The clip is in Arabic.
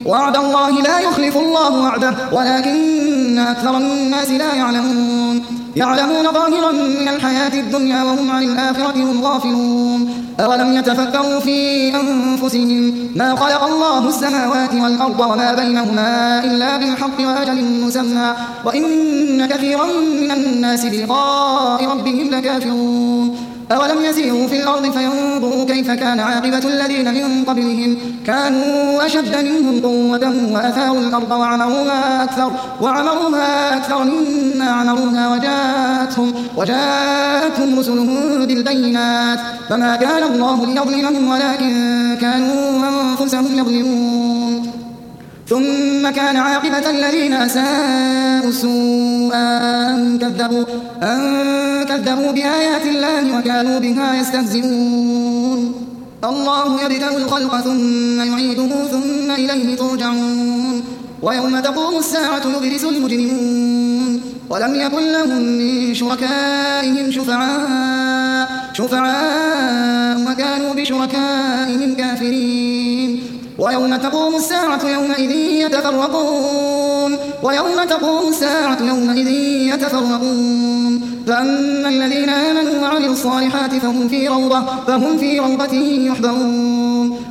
وعد الله لا يخلف الله وعده ولكن أكثر الناس لا يعلمون ظاهرا من الحياة الدنيا وهم عن الآخرة هم غافلون أولم يتفكروا في أنفسهم ما خلق الله السماوات والأرض وما بينهما إلا بالحق وأجل مسمى وإن كثيرا من الناس بلقاء ربهم لكافرون أولم يسيروا في الأرض فينظروا كيف كان عاقبة الذين من قبلهم كانوا أشد منهم قوة وأثاروا الأرض وعمروها أكثر مما عمروها وجاءتهم رسلهم بالبينات فما كان الله ليظلمهم ولكن كانوا أنفسهم يظلمون ثم كان عاقبة الذين أساءوا السوء أن كذبوا بآيات الله وكانوا بها يستهزئون الله يبدأ الخلق ثم يعيده ثم إليه ترجعون ويوم تقوم الساعة يبرز المجرمون ولم يكن لهم من شركائهم شفعاء وكانوا بشركائهم كافرين ويوم تقوم الساعة يومئذ يتفرقون فأما الذين آمنوا وعملوا الصالحات فهم في روضة يحبرون